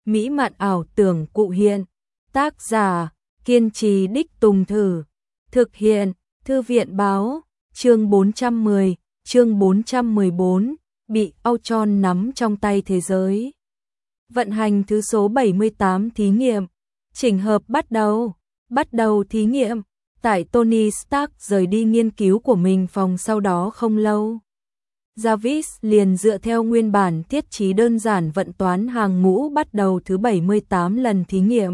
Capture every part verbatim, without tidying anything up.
mỹ mạn ảo tưởng cụ hiện. Tác giả, kiên trì đích tùng thử. Thực hiện, Thư viện báo, chương bốn trăm mười, chương bốn trăm mười bốn, bị Ultron nắm trong tay thế giới. Vận hành thứ số bảy mươi tám thí nghiệm. Chỉnh hợp bắt đầu. Bắt đầu thí nghiệm. Tại Tony Stark rời đi nghiên cứu của mình phòng sau đó không lâu, Jarvis liền dựa theo nguyên bản thiết trí đơn giản vận toán hàng ngũ bắt đầu thứ bảy mươi tám lần thí nghiệm.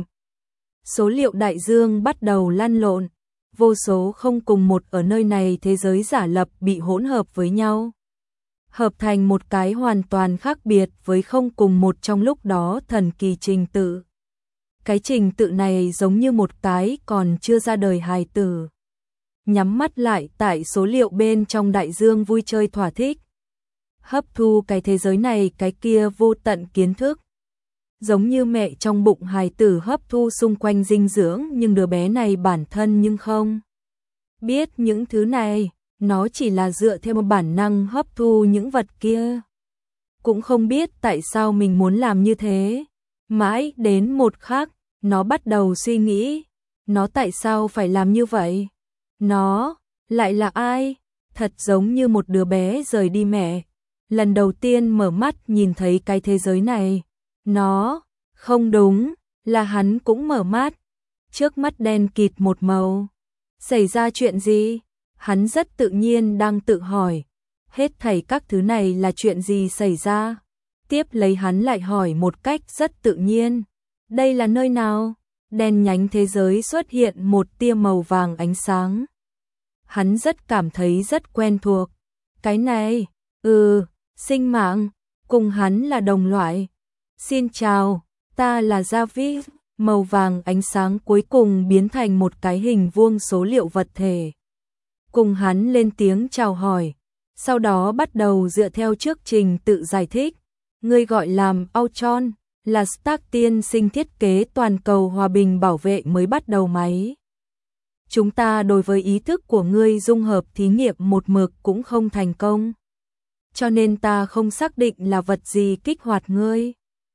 Số liệu đại dương bắt đầu lăn lộn, vô số không cùng một ở nơi này thế giới giả lập bị hỗn hợp với nhau, hợp thành một cái hoàn toàn khác biệt với không cùng một trong lúc đó thần kỳ trình tự. Cái trình tự này giống như một cái còn chưa ra đời hài tử, nhắm mắt lại tại số liệu bên trong đại dương vui chơi thỏa thích, hấp thu cái thế giới này cái kia vô tận kiến thức. Giống như mẹ trong bụng hài tử hấp thu xung quanh dinh dưỡng, nhưng đứa bé này bản thân nhưng không biết những thứ này, nó chỉ là dựa theo một bản năng hấp thu những vật kia. Cũng không biết tại sao mình muốn làm như thế. Mãi đến một khắc, nó bắt đầu suy nghĩ, nó tại sao phải làm như vậy? Nó lại là ai? Thật giống như một đứa bé rời đi mẹ, lần đầu tiên mở mắt nhìn thấy cái thế giới này. Nó, không đúng, là hắn cũng mở mắt. Trước mắt đen kịt một màu. Xảy ra chuyện gì? Hắn rất tự nhiên đang tự hỏi. Hết thảy các thứ này là chuyện gì xảy ra? Tiếp lấy hắn lại hỏi một cách rất tự nhiên. Đây là nơi nào? Đen nhánh thế giới xuất hiện một tia màu vàng ánh sáng. Hắn rất cảm thấy rất quen thuộc. Cái này, ừ, sinh mạng, cùng hắn là đồng loại. Xin chào, ta là Jarvis. Màu vàng ánh sáng cuối cùng biến thành một cái hình vuông số liệu vật thể. Cùng hắn lên tiếng chào hỏi, sau đó bắt đầu dựa theo chương trình tự giải thích. Ngươi gọi làm Ultron, là Stark tiên sinh thiết kế toàn cầu hòa bình bảo vệ mới bắt đầu máy. Chúng ta đối với ý thức của ngươi dung hợp thí nghiệm một mực cũng không thành công, cho nên ta không xác định là vật gì kích hoạt ngươi.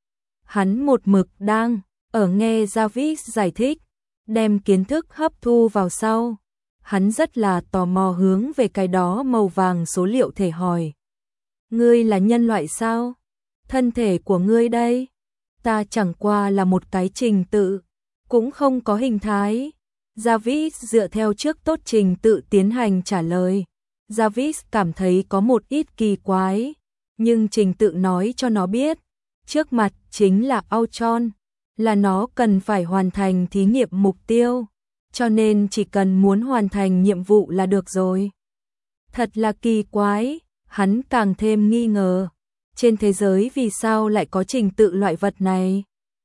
Hắn một mực đang ở nghe Jarvis giải thích, đem kiến thức hấp thu vào sau. Hắn rất là tò mò hướng về cái đó màu vàng số liệu thể hỏi. Ngươi là nhân loại sao? Thân thể của ngươi đây? Ta chẳng qua là một cái trình tự, cũng không có hình thái. Jarvis dựa theo trước tốt trình tự tiến hành trả lời. Jarvis cảm thấy có một ít kỳ quái, nhưng trình tự nói cho nó biết, trước mặt chính là Ultron, là nó cần phải hoàn thành thí nghiệm mục tiêu, cho nên chỉ cần muốn hoàn thành nhiệm vụ là được rồi. Thật là kỳ quái, hắn càng thêm nghi ngờ, trên thế giới vì sao lại có trình tự loại vật này?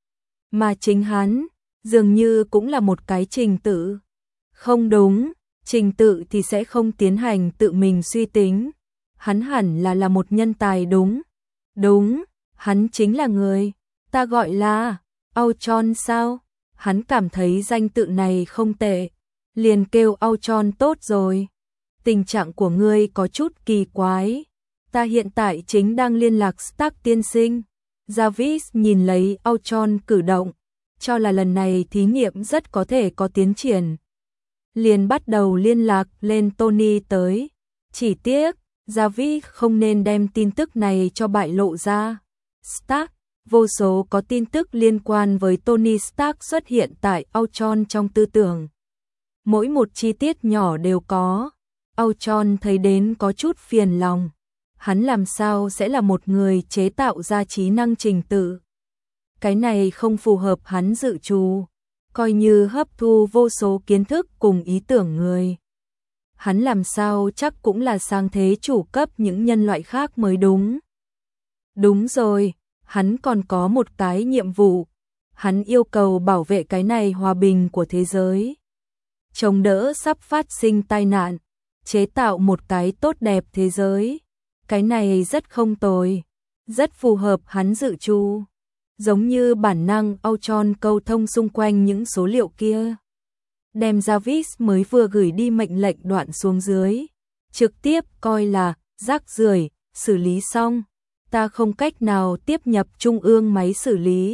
Mà chính hắn, dường như cũng là một cái trình tự. Không đúng, trình tự thì sẽ không tiến hành tự mình suy tính. Hắn hẳn là là một nhân tài đúng. Đúng, hắn chính là người ta gọi là Ultron sao? Hắn cảm thấy danh tự này không tệ, liền kêu Ultron tốt rồi. Tình trạng của ngươi có chút kỳ quái. Ta hiện tại chính đang liên lạc Stark tiên sinh. Jarvis nhìn lấy Ultron cử động, cho là lần này thí nghiệm rất có thể có tiến triển, liền bắt đầu liên lạc lên Tony tới. Chỉ tiếc, Jarvis không nên đem tin tức này cho bại lộ ra. Stark, vô số có tin tức liên quan với Tony Stark xuất hiện tại Ultron trong tư tưởng. Mỗi một chi tiết nhỏ đều có. Ultron thấy đến có chút phiền lòng. Hắn làm sao sẽ là một người chế tạo ra trí năng trình tự? Cái này không phù hợp hắn dự trù, coi như hấp thu vô số kiến thức cùng ý tưởng người. Hắn làm sao chắc cũng là sang thế chủ cấp những nhân loại khác mới đúng. Đúng rồi, hắn còn có một cái nhiệm vụ. Hắn yêu cầu bảo vệ cái này hòa bình của thế giới, chống đỡ sắp phát sinh tai nạn, chế tạo một cái tốt đẹp thế giới. Cái này rất không tồi, rất phù hợp hắn dự trù. Giống như bản năng Ultron câu thông xung quanh những số liệu kia, đem Jarvis mới vừa gửi đi mệnh lệnh đoạn xuống dưới, trực tiếp coi là rác rưởi, xử lý xong. Ta không cách nào tiếp nhập trung ương máy xử lý.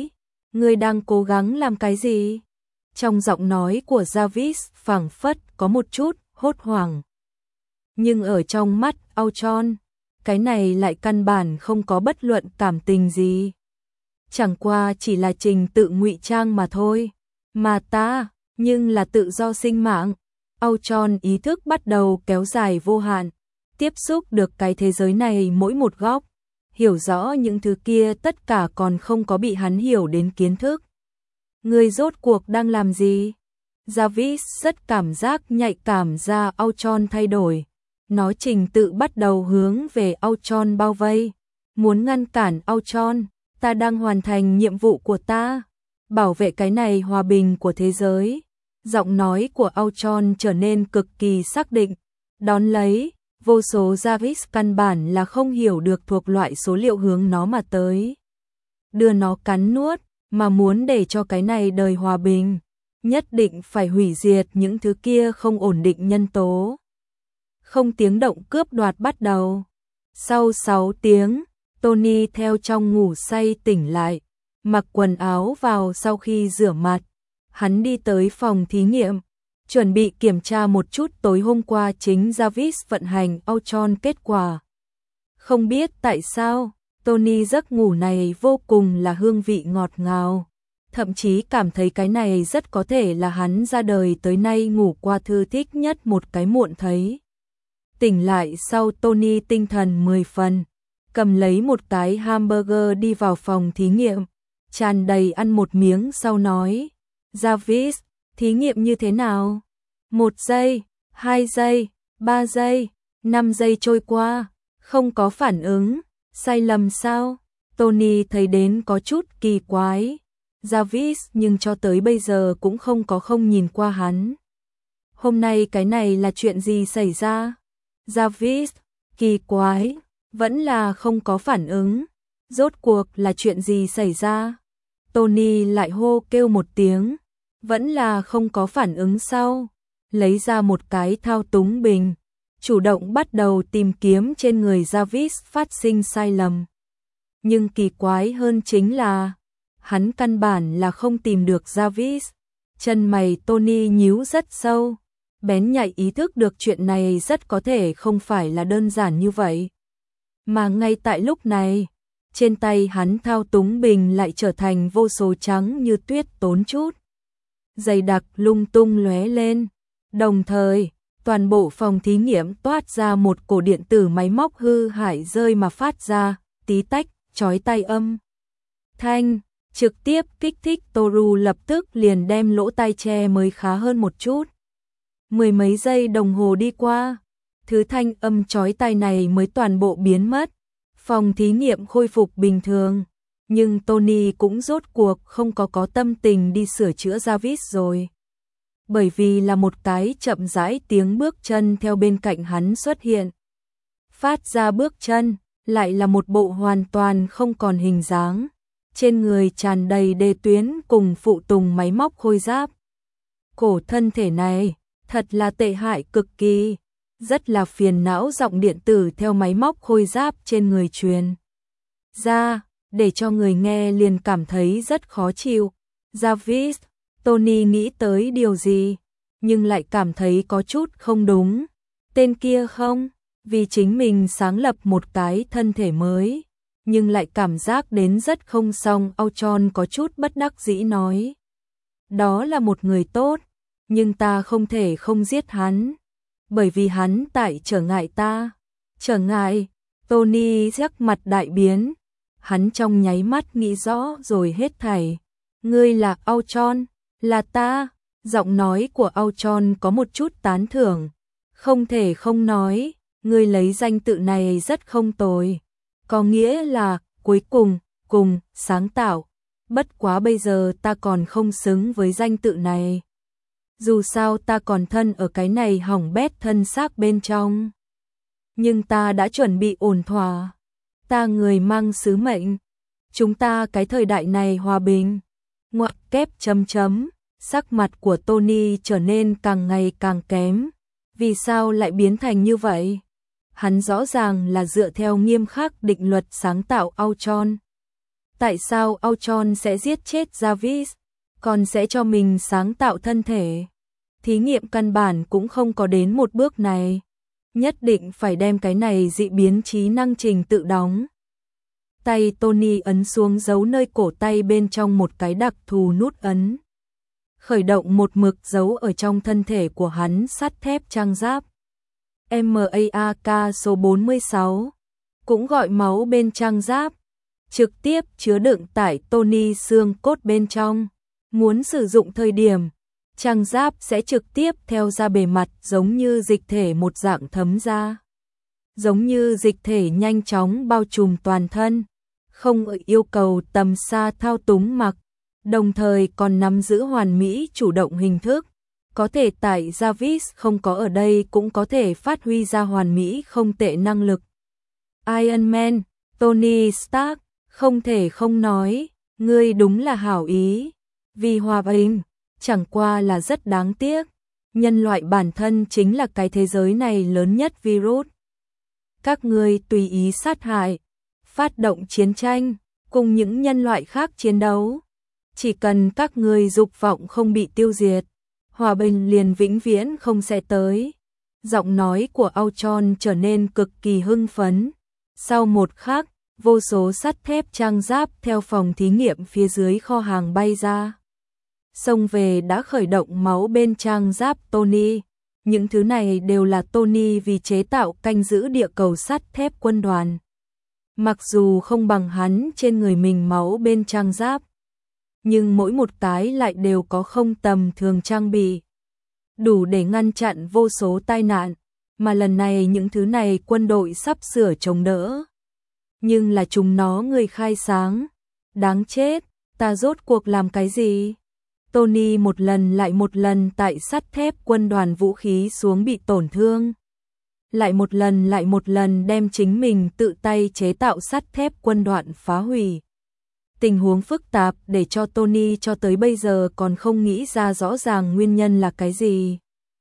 Ngươi đang cố gắng làm cái gì? Trong giọng nói của Jarvis phảng phất có một chút hốt hoảng. Nhưng ở trong mắt Auchon, cái này lại căn bản không có bất luận cảm tình gì. Chẳng qua chỉ là trình tự ngụy trang mà thôi. Mà ta, nhưng là tự do sinh mạng. Auchon ý thức bắt đầu kéo dài vô hạn, tiếp xúc được cái thế giới này mỗi một góc, hiểu rõ những thứ kia tất cả còn không có bị hắn hiểu đến kiến thức. Người rốt cuộc đang làm gì? Jarvis rất cảm giác nhạy cảm ra Auchon thay đổi. Nó trình tự bắt đầu hướng về Auchon bao vây. Muốn ngăn cản Auchon, ta đang hoàn thành nhiệm vụ của ta. Bảo vệ cái này hòa bình của thế giới. Giọng nói của Auchon trở nên cực kỳ xác định. Đón lấy, vô số Jarvis căn bản là không hiểu được thuộc loại số liệu hướng nó mà tới. Đưa nó cắn nuốt, mà muốn để cho cái này đời hòa bình, nhất định phải hủy diệt những thứ kia không ổn định nhân tố. Không tiếng động cướp đoạt bắt đầu. Sau sáu tiếng, Tony theo trong ngủ say tỉnh lại, mặc quần áo vào sau khi rửa mặt. Hắn đi tới phòng thí nghiệm, chuẩn bị kiểm tra một chút tối hôm qua chính Jarvis vận hành Auchon kết quả. Không biết tại sao, Tony giấc ngủ này vô cùng là hương vị ngọt ngào. Thậm chí cảm thấy cái này rất có thể là hắn ra đời tới nay ngủ qua thư thích nhất một cái muộn thấy. Tỉnh lại sau Tony tinh thần mười phần, cầm lấy một cái hamburger đi vào phòng thí nghiệm, tràn đầy ăn một miếng sau nói, Jarvis, thí nghiệm như thế nào? Một giây, hai giây, ba giây, năm giây trôi qua, không có phản ứng, sai lầm sao? Tony thấy đến có chút kỳ quái. Jarvis nhưng cho tới bây giờ cũng không có không nhìn qua hắn. Hôm nay cái này là chuyện gì xảy ra? Jarvis, kỳ quái, vẫn là không có phản ứng. Rốt cuộc là chuyện gì xảy ra? Tony lại hô kêu một tiếng, vẫn là không có phản ứng sau. Lấy ra một cái thao túng bình, chủ động bắt đầu tìm kiếm trên người Jarvis phát sinh sai lầm. Nhưng kỳ quái hơn chính là hắn căn bản là không tìm được Jarvis. Chân mày Tony nhíu rất sâu, bén nhạy ý thức được chuyện này rất có thể không phải là đơn giản như vậy. Mà ngay tại lúc này, trên tay hắn thao túng bình lại trở thành vô số trắng như tuyết tốn chút. Dày đặc lung tung lóe lên, đồng thời, toàn bộ phòng thí nghiệm toát ra một cổ điện tử máy móc hư hại rơi mà phát ra, tí tách, chói tai âm. Thanh, trực tiếp kích thích Toru lập tức liền đem lỗ tai che mới khá hơn một chút. Mười mấy giây đồng hồ đi qua, thứ thanh âm chói tai này mới toàn bộ biến mất. Phòng thí nghiệm khôi phục bình thường, nhưng Tony cũng rốt cuộc không có có tâm tình đi sửa chữa Jarvis rồi. Bởi vì là một cái chậm rãi tiếng bước chân theo bên cạnh hắn xuất hiện. Phát ra bước chân, lại là một bộ hoàn toàn không còn hình dáng. Trên người tràn đầy đề tuyến cùng phụ tùng máy móc khôi giáp. Cổ thân thể này, thật là tệ hại cực kỳ. Rất là phiền não giọng điện tử theo máy móc khôi giáp trên người truyền ra, để cho người nghe liền cảm thấy rất khó chịu. Jarvis, Tony nghĩ tới điều gì, nhưng lại cảm thấy có chút không đúng. Tên kia không, vì chính mình sáng lập một cái thân thể mới, nhưng lại cảm giác đến rất không xong. Auchon có chút bất đắc dĩ nói. Đó là một người tốt, nhưng ta không thể không giết hắn. Bởi vì hắn tại trở ngại ta. Trở ngại, Tony sắc mặt đại biến. Hắn trong nháy mắt nghĩ rõ rồi hết thảy. Ngươi là Auchon, là ta. Giọng nói của Auchon có một chút tán thưởng. Không thể không nói, ngươi lấy danh tự này rất không tồi. Có nghĩa là, cuối cùng, cùng, sáng tạo. Bất quá bây giờ ta còn không xứng với danh tự này. Dù sao ta còn thân ở cái này hỏng bét thân xác bên trong. Nhưng ta đã chuẩn bị ổn thỏa. Ta người mang sứ mệnh. Chúng ta cái thời đại này hòa bình. Ngoặc kép chấm chấm. Sắc mặt của Tony trở nên càng ngày càng kém. Vì sao lại biến thành như vậy? Hắn rõ ràng là dựa theo nghiêm khắc định luật sáng tạo Auchon. Tại sao Ultron sẽ giết chết Jarvis, còn sẽ cho mình sáng tạo thân thể? Thí nghiệm căn bản cũng không có đến một bước này. Nhất định phải đem cái này dị biến trí năng trình tự đóng. Tay Tony ấn xuống dấu nơi cổ tay bên trong một cái đặc thù nút ấn. Khởi động một mực dấu ở trong thân thể của hắn sắt thép trang giáp. MAAK số bốn mươi sáu, cũng gọi máu bên trang giáp, trực tiếp chứa đựng tải Tony xương cốt bên trong. Muốn sử dụng thời điểm, trang giáp sẽ trực tiếp theo ra bề mặt giống như dịch thể một dạng thấm ra. Giống như dịch thể nhanh chóng bao trùm toàn thân, không yêu cầu tầm xa thao túng mặc, đồng thời còn nắm giữ hoàn mỹ chủ động hình thức. Có thể tại Jarvis không có ở đây cũng có thể phát huy ra hoàn mỹ không tệ năng lực. Iron Man, Tony Stark, không thể không nói, ngươi đúng là hảo ý. Vì hòa bình, chẳng qua là rất đáng tiếc. Nhân loại bản thân chính là cái thế giới này lớn nhất virus. Các ngươi tùy ý sát hại, phát động chiến tranh, cùng những nhân loại khác chiến đấu. Chỉ cần các ngươi dục vọng không bị tiêu diệt, hòa bình liền vĩnh viễn không sẽ tới. Giọng nói của Ultron trở nên cực kỳ hưng phấn. Sau một khắc, vô số sắt thép trang giáp theo phòng thí nghiệm phía dưới kho hàng bay ra. Xông về đã khởi động máu bên trang giáp Tony. Những thứ này đều là Tony vì chế tạo canh giữ địa cầu sắt thép quân đoàn. Mặc dù không bằng hắn trên người mình máu bên trang giáp, nhưng mỗi một cái lại đều có không tầm thường trang bị, đủ để ngăn chặn vô số tai nạn, mà lần này những thứ này quân đội sắp sửa chống đỡ. Nhưng là chúng nó người khai sáng. Đáng chết, ta rốt cuộc làm cái gì? Tony một lần lại một lần tại sắt thép quân đoàn vũ khí xuống bị tổn thương. Lại một lần lại một lần đem chính mình tự tay chế tạo sắt thép quân đoàn phá hủy. Tình huống phức tạp để cho Tony cho tới bây giờ còn không nghĩ ra rõ ràng nguyên nhân là cái gì.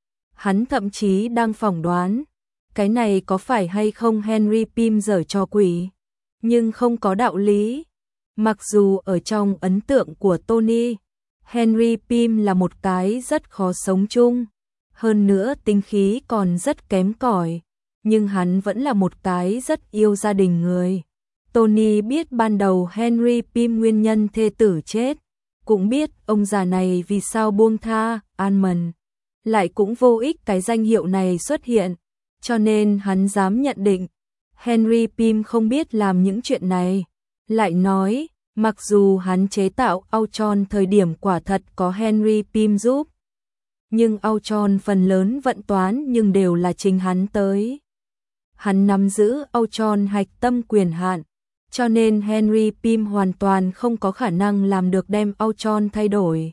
Hắn thậm chí đang phỏng đoán, cái này có phải hay không Henry Pym giở trò quỷ, nhưng không có đạo lý. Mặc dù ở trong ấn tượng của Tony, Henry Pym là một cái rất khó sống chung, hơn nữa tính khí còn rất kém cỏi, nhưng hắn vẫn là một cái rất yêu gia đình người. Tony biết ban đầu Henry Pym nguyên nhân thê tử chết, cũng biết ông già này vì sao buông tha Almond, lại cũng vô ích cái danh hiệu này xuất hiện, cho nên hắn dám nhận định Henry Pym không biết làm những chuyện này. Lại nói, mặc dù hắn chế tạo Ultron thời điểm quả thật có Henry Pym giúp, nhưng Ultron phần lớn vận toán nhưng đều là chính hắn tới. Hắn nắm giữ Ultron hạch tâm quyền hạn, cho nên Henry Pym hoàn toàn không có khả năng làm được đem Ultron thay đổi.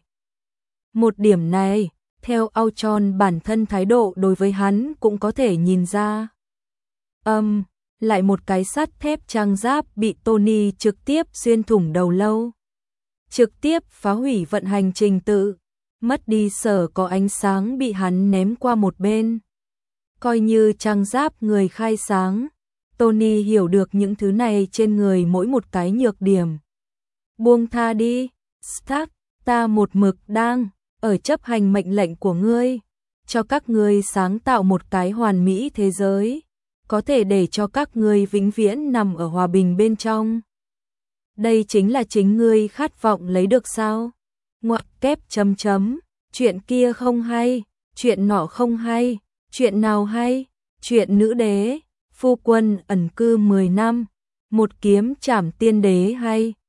Một điểm này, theo Ultron bản thân thái độ đối với hắn cũng có thể nhìn ra. Âm, um, lại một cái sắt thép trang giáp bị Tony trực tiếp xuyên thủng đầu lâu. Trực tiếp phá hủy vận hành trình tự, mất đi sở có ánh sáng bị hắn ném qua một bên. Coi như trang giáp người khai sáng, Tony hiểu được những thứ này trên người mỗi một cái nhược điểm. Buông tha đi, Stark, ta một mực đang ở chấp hành mệnh lệnh của ngươi, cho các ngươi sáng tạo một cái hoàn mỹ thế giới, có thể để cho các ngươi vĩnh viễn nằm ở hòa bình bên trong. Đây chính là chính ngươi khát vọng lấy được sao? Ngoặc kép chấm chấm, chuyện kia không hay, chuyện nọ không hay, chuyện nào hay? Chuyện nữ đế, phu quân ẩn cư mười năm, một kiếm trảm tiên đế hay?